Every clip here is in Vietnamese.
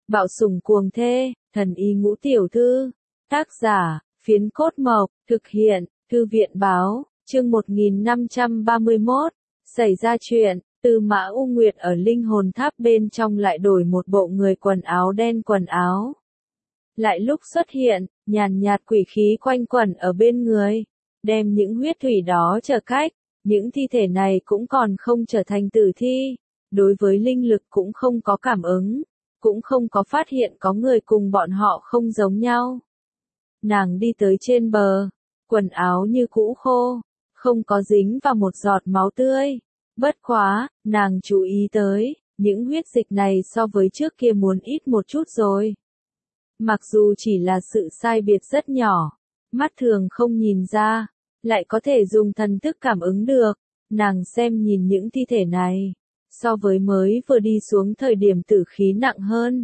Bạo sủng cuồng thê, thần y ngũ tiểu thư. Tác giả, Phiến Cốt Mộc, thực hiện, Thư viện báo, chương 1531. Xảy ra chuyện, Tư Mã U Nguyệt ở linh hồn tháp bên trong lại đổi một bộ người quần áo đen quần áo. Lại lúc xuất hiện, nhàn nhạt quỷ khí quanh quẩn ở bên người, đem những huyết thủy đó trở cách, những thi thể này cũng còn không trở thành tử thi, đối với linh lực cũng không có cảm ứng, cũng không có phát hiện có người cùng bọn họ không giống nhau. Nàng đi tới trên bờ, quần áo như cũ khô, không có dính vào một giọt máu tươi. Bất quá, nàng chú ý tới, những huyết dịch này so với trước kia muốn ít một chút rồi. Mặc dù chỉ là sự sai biệt rất nhỏ, mắt thường không nhìn ra, lại có thể dùng thần thức cảm ứng được, nàng xem nhìn những thi thể này, so với mới vừa đi xuống thời điểm tử khí nặng hơn.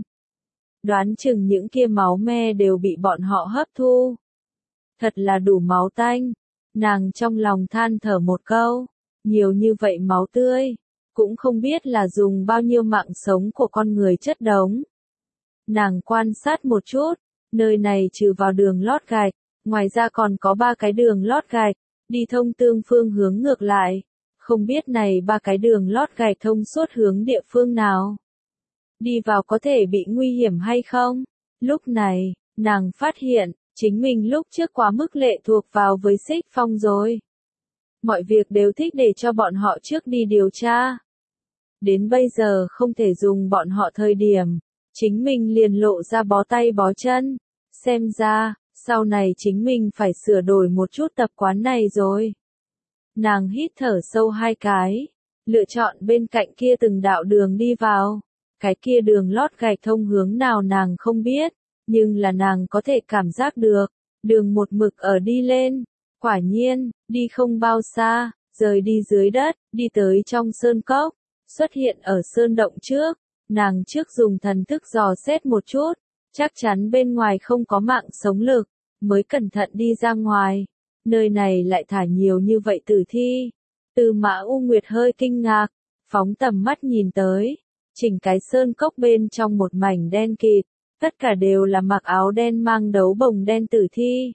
Đoán chừng những kia máu me đều bị bọn họ hấp thu. Thật là đủ máu tanh, nàng trong lòng than thở một câu, nhiều như vậy máu tươi, cũng không biết là dùng bao nhiêu mạng sống của con người chất đống. Nàng quan sát một chút, nơi này trừ vào đường lót gạch, ngoài ra còn có 3 cái đường lót gạch, đi thông tương phương hướng ngược lại. Không biết này 3 cái đường lót gạch thông suốt hướng địa phương nào. Đi vào có thể bị nguy hiểm hay không? Lúc này, nàng phát hiện, chính mình lúc trước quá mức lệ thuộc vào với Xích Phong rồi. Mọi việc đều thích để cho bọn họ trước đi điều tra. Đến bây giờ không thể dùng bọn họ thời điểm, chính mình liền lộ ra bó tay bó chân. Xem ra, sau này chính mình phải sửa đổi một chút tập quán này rồi. Nàng hít thở sâu 2 cái, lựa chọn bên cạnh kia từng đạo đường đi vào. Cái kia đường lót gạch thông hướng nào nàng không biết, nhưng là nàng có thể cảm giác được, đường một mực ở đi lên. Quả nhiên, đi không bao xa, rời đi dưới đất, đi tới trong sơn cốc, xuất hiện ở sơn động trước. Nàng trước dùng thần thức dò xét một chút, chắc chắn bên ngoài không có mạng sống lực, mới cẩn thận đi ra ngoài. Nơi này lại thả nhiều như vậy tử thi. Tư Mã U Nguyệt hơi kinh ngạc, phóng tầm mắt nhìn tới, chỉnh cái sơn cốc bên trong một mảnh đen kịt, tất cả đều là mặc áo đen mang đấu bồng đen tử thi.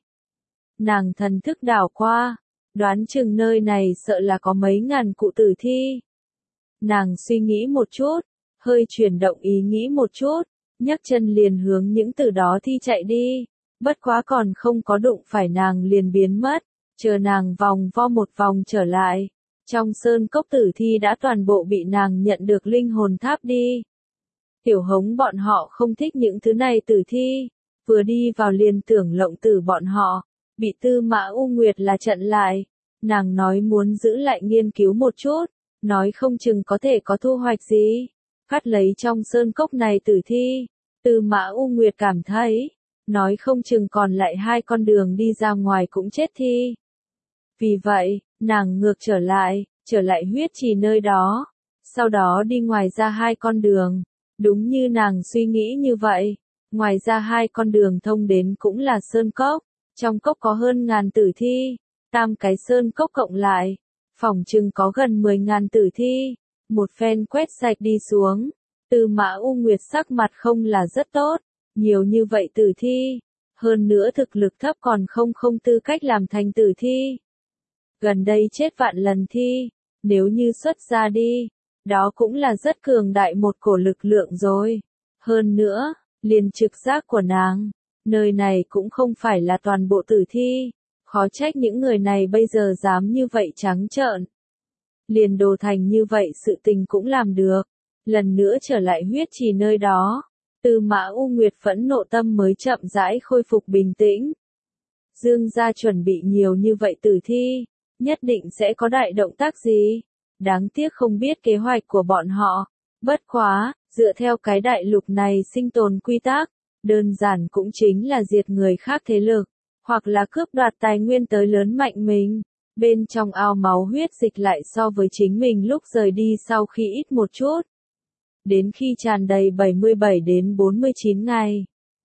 Nàng thần thức đảo qua, đoán chừng nơi này sợ là có mấy ngàn cụ tử thi. Nàng suy nghĩ một chút, hơi chuyển động ý nghĩ một chút, nhấc chân liền hướng những từ đó thi chạy đi. Bất quá còn không có đụng phải nàng liền biến mất, chờ nàng vòng vo một vòng trở lại. Trong sơn cốc tử thi đã toàn bộ bị nàng nhận được linh hồn tháp đi. Tiểu Hống bọn họ không thích những thứ này tử thi, vừa đi vào liền tưởng lộng tử bọn họ, bị Tư Mã U Nguyệt là chặn lại. Nàng nói muốn giữ lại nghiên cứu một chút, nói không chừng có thể có thu hoạch gì. Cắt lấy trong sơn cốc này tử thi, Tư Mã U Nguyệt cảm thấy, nói không chừng còn lại 2 con đường đi ra ngoài cũng chết thi. Vì vậy, nàng ngược trở lại huyết trì nơi đó, sau đó đi ngoài ra 2 con đường. Đúng như nàng suy nghĩ như vậy, ngoài ra 2 con đường thông đến cũng là sơn cốc, trong cốc có hơn ngàn tử thi, 3 cái sơn cốc cộng lại, phỏng chừng có gần 10.000 tử thi. Một phen quét sạch đi xuống, Tư Mã U Nguyệt sắc mặt không là rất tốt, nhiều như vậy tử thi, hơn nữa thực lực thấp còn không tư cách làm thành tử thi. Gần đây chết vạn lần thi, nếu như xuất ra đi, đó cũng là rất cường đại một cổ lực lượng rồi. Hơn nữa, liền trực giác của nàng, nơi này cũng không phải là toàn bộ tử thi, khó trách những người này bây giờ dám như vậy trắng trợn. Liền đồ thành như vậy sự tình cũng làm được, lần nữa trở lại huyết trì nơi đó. Tư Mã U Nguyệt phẫn nộ tâm mới chậm rãi khôi phục bình tĩnh. Dương gia chuẩn bị nhiều như vậy tử thi, nhất định sẽ có đại động tác gì. Đáng tiếc không biết kế hoạch của bọn họ. Bất quá, dựa theo cái đại lục này sinh tồn quy tắc, đơn giản cũng chính là diệt người khác thế lực, hoặc là cướp đoạt tài nguyên tới lớn mạnh mình. Bên trong ao máu huyết dịch lại so với chính mình lúc rời đi sau khi ít một chút. Đến khi tràn đầy 77 đến 49 ngày.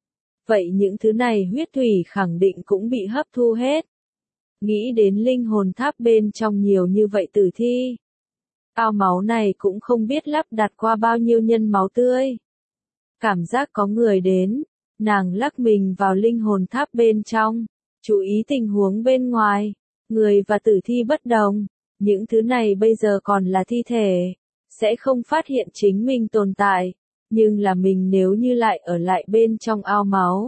Vậy những thứ này huyết thủy khẳng định cũng bị hấp thu hết. Nghĩ đến linh hồn tháp bên trong nhiều như vậy tử thi. Ao máu này cũng không biết lắp đặt qua bao nhiêu nhân máu tươi. Cảm giác có người đến, nàng lắc mình vào linh hồn tháp bên trong, chú ý tình huống bên ngoài, người và tử thi bất đồng, những thứ này bây giờ còn là thi thể, sẽ không phát hiện chính mình tồn tại, nhưng là mình nếu như lại ở lại bên trong ao máu.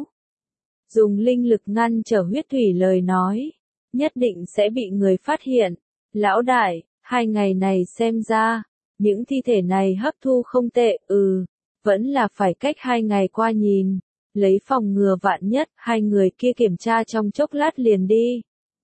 Dùng linh lực ngăn trở huyết thủy lời nói, nhất định sẽ bị người phát hiện. Lão đại, 2 ngày này xem ra, những thi thể này hấp thu không tệ, vẫn là phải cách 2 ngày qua nhìn, lấy phòng ngừa vạn nhất, 2 người kia kiểm tra trong chốc lát liền đi.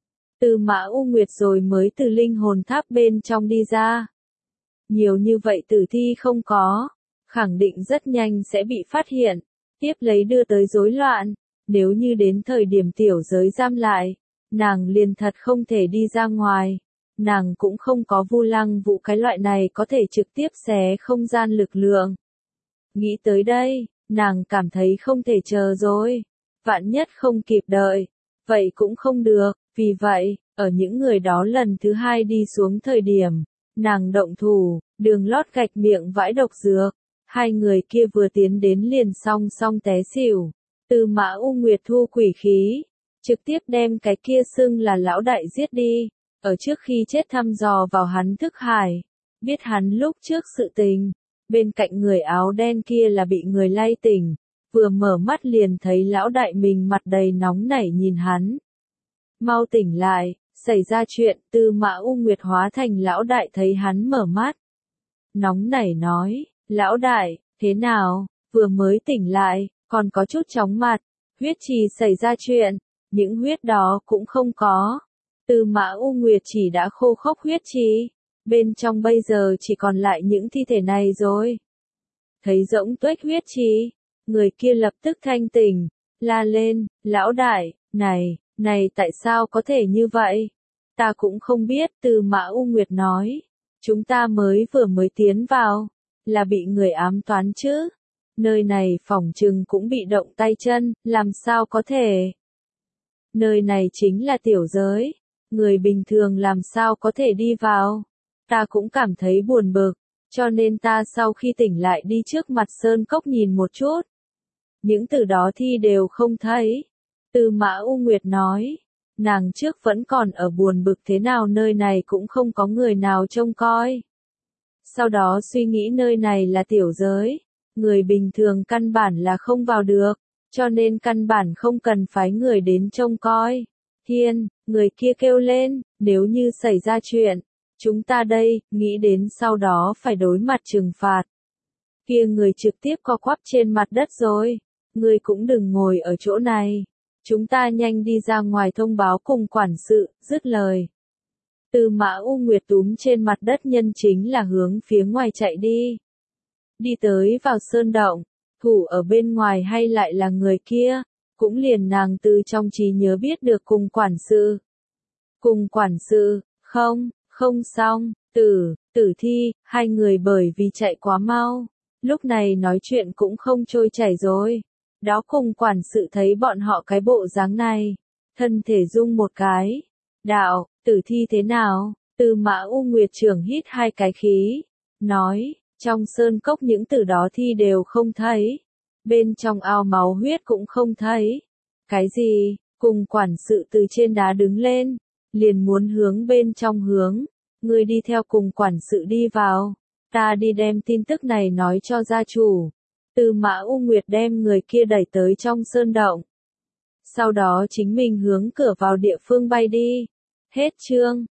Từ Mã U Nguyệt rồi mới từ linh hồn tháp bên trong đi ra. Nhiều như vậy tử thi không có, khẳng định rất nhanh sẽ bị phát hiện, tiếp lấy đưa tới rối loạn, nếu như đến thời điểm tiểu giới giam lại, nàng liền thật không thể đi ra ngoài, nàng cũng không có Vu Lăng Vũ cái loại này có thể trực tiếp xé không gian lực lượng. Nghĩ tới đây, nàng cảm thấy không thể chờ rồi, vạn nhất không kịp đợi, vậy cũng không được, vì vậy, ở những người đó lần thứ 2 đi xuống thời điểm, nàng động thủ, Đường Lót gạch miệng vãi độc dược, 2 người kia vừa tiến đến liền song song té xỉu, Từ Mã U Nguyệt thu quỷ khí, trực tiếp đem cái kia xưng là lão đại giết đi, ở trước khi chết thăm dò vào hắn thức hải, biết hắn lúc trước sự tình, bên cạnh người áo đen kia là bị người lay tỉnh, vừa mở mắt liền thấy lão đại mình mặt đầy nóng nảy nhìn hắn. Mau tỉnh lại, xảy ra chuyện, Từ Mã U Nguyệt hóa thành lão đại thấy hắn mở mắt. Nóng nảy nói, lão đại, thế nào, vừa mới tỉnh lại, còn có chút chóng mặt, huyết trì xảy ra chuyện, những huyết đó cũng không có. Từ Mã U Nguyệt chỉ đã khô khốc huyết trì, bên trong bây giờ chỉ còn lại những thi thể này rồi. Thấy rỗng tuếch huyết trì, người kia lập tức thanh tỉnh, la lên, lão đại, này tại sao có thể như vậy? Ta cũng không biết, Từ Mã U Nguyệt nói, chúng ta vừa mới tiến vào, là bị người ám toán chứ. Nơi này phỏng chừng cũng bị động tay chân, làm sao có thể? Nơi này chính là tiểu giới, người bình thường làm sao có thể đi vào? Ta cũng cảm thấy buồn bực, cho nên ta sau khi tỉnh lại đi trước mặt sơn cốc nhìn một chút. Những từ đó thi đều không thấy. Từ Mã U Nguyệt nói, nàng trước vẫn còn ở buồn bực thế nào nơi này cũng không có người nào trông coi. Sau đó suy nghĩ nơi này là tiểu giới, người bình thường căn bản là không vào được, cho nên căn bản không cần phái người đến trông coi. Thiên, người kia kêu lên, nếu như xảy ra chuyện, chúng ta đây, nghĩ đến sau đó phải đối mặt trừng phạt. Kia người trực tiếp co quắp trên mặt đất rồi, người cũng đừng ngồi ở chỗ này. Chúng ta nhanh đi ra ngoài thông báo cùng quản sự, dứt lời. Từ Mã U Nguyệt túm trên mặt đất nhân chính là hướng phía ngoài chạy đi. Đi tới vào sơn động, thủ ở bên ngoài hay lại là người kia, cũng liền nàng từ trong trí nhớ biết được cùng quản sự. Cùng quản sự, không xong, tử thi, 2 người bởi vì chạy quá mau, lúc này nói chuyện cũng không trôi chảy rồi. Đó cùng quản sự thấy bọn họ cái bộ dáng này, thân thể rung một cái. Đạo, tử thi thế nào? Từ Mã U Nguyệt trưởng hít 2 cái khí, nói, trong sơn cốc những từ đó thi đều không thấy, bên trong ao máu huyết cũng không thấy. Cái gì? Cùng quản sự từ trên đá đứng lên, liền muốn hướng bên trong hướng, ngươi đi theo cùng quản sự đi vào, ta đi đem tin tức này nói cho gia chủ. Từ Mã U Nguyệt đem người kia đẩy tới trong sơn động. Sau đó chính mình hướng cửa vào địa phương bay đi. Hết chương.